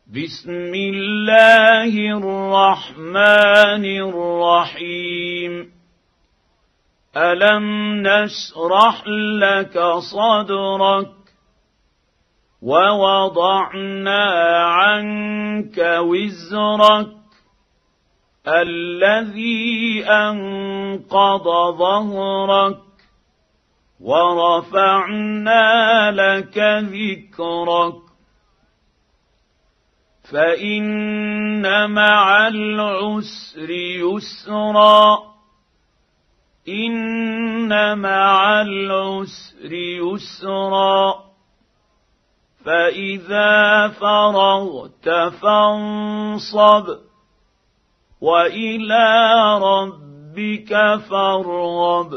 بسم الله الرحمن الرحيم ألم نشرح لك صدرك ووضعنا عنك وزرك الذي أنقض ظهرك ورفعنا لك ذكرك فإن مع العسر يسرا إن مع العسر يسرا فإذا فرغت فانصب وإلى ربك فارغب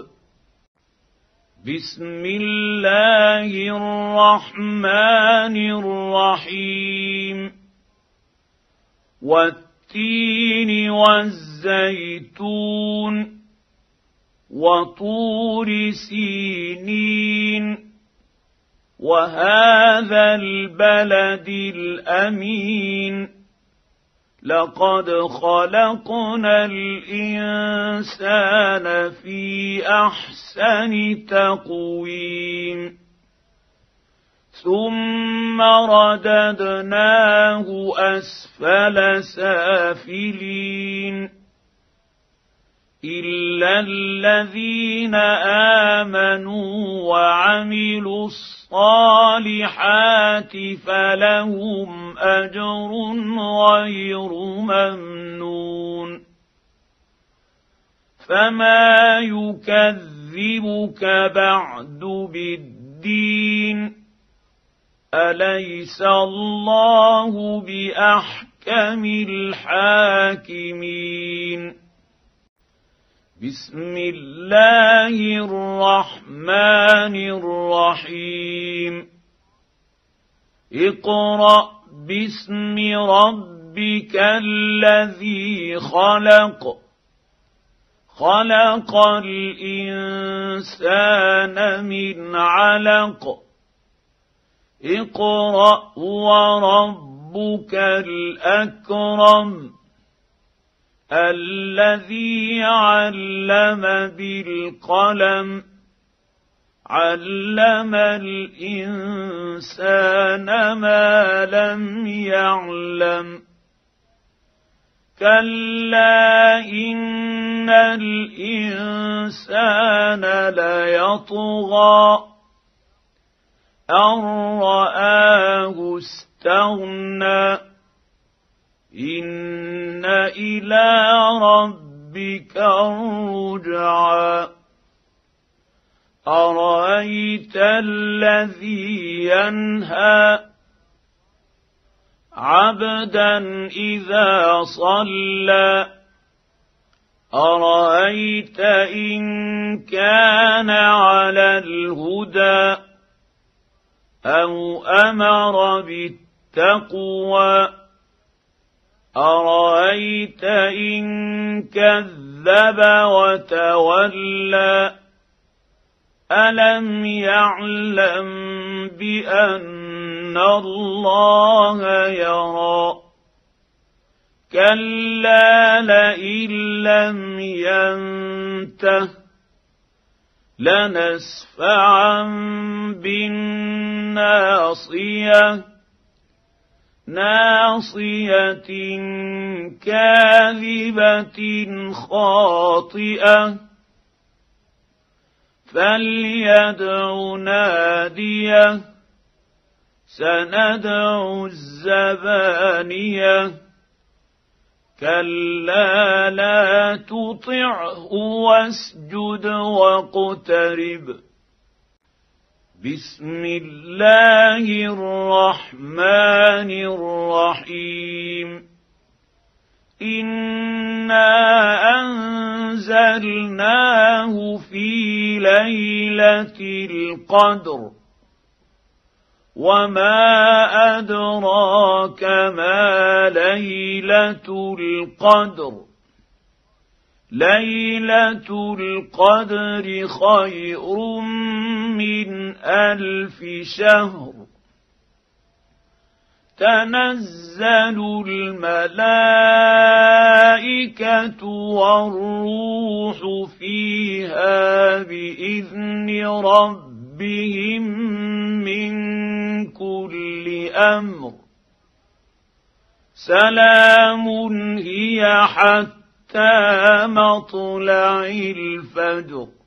بسم الله الرحمن الرحيم والتين والزيتون وطور سينين وهذا البلد الأمين لقد خلقنا الإنسان في أحسن تقويم ثم رددناه أسفل سافلين إلا الذين آمنوا وعملوا الصالحات فلهم أجر غير ممنون فما يكذبك بعد بالدين أليس الله بأحكم الحاكمين بسم الله الرحمن الرحيم اقرأ باسم ربك الذي خلق خلق الإنسان من علق اقرأ وربك الأكرم الذي علم بالقلم علم الإنسان ما لم يعلم كلا إن الإنسان ليطغى أن رآه استغنى إن إلى ربك الرجعى أرأيت الذي ينهى عبدا إذا صلى أرأيت إن كان على الهدى أو أمر بالتقوى أرأيت إن كذب وتولى ألم يعلم بأن الله يرى كلا لئن لم ينته لنسفعا بالناصية ناصية كاذبة خاطئة فليدع ناديه سندع الزبانية كلا لا تطعه واسجد واقترب بسم الله الرحمن الرحيم إنا أنزلناه في ليلة القدر وما أدراك ما ليلة القدر ليلة القدر خير من 1000 شهر تنزل الملائكه والروح فيها باذن ربهم من كل امر سلام هي حتى مطلع الفجر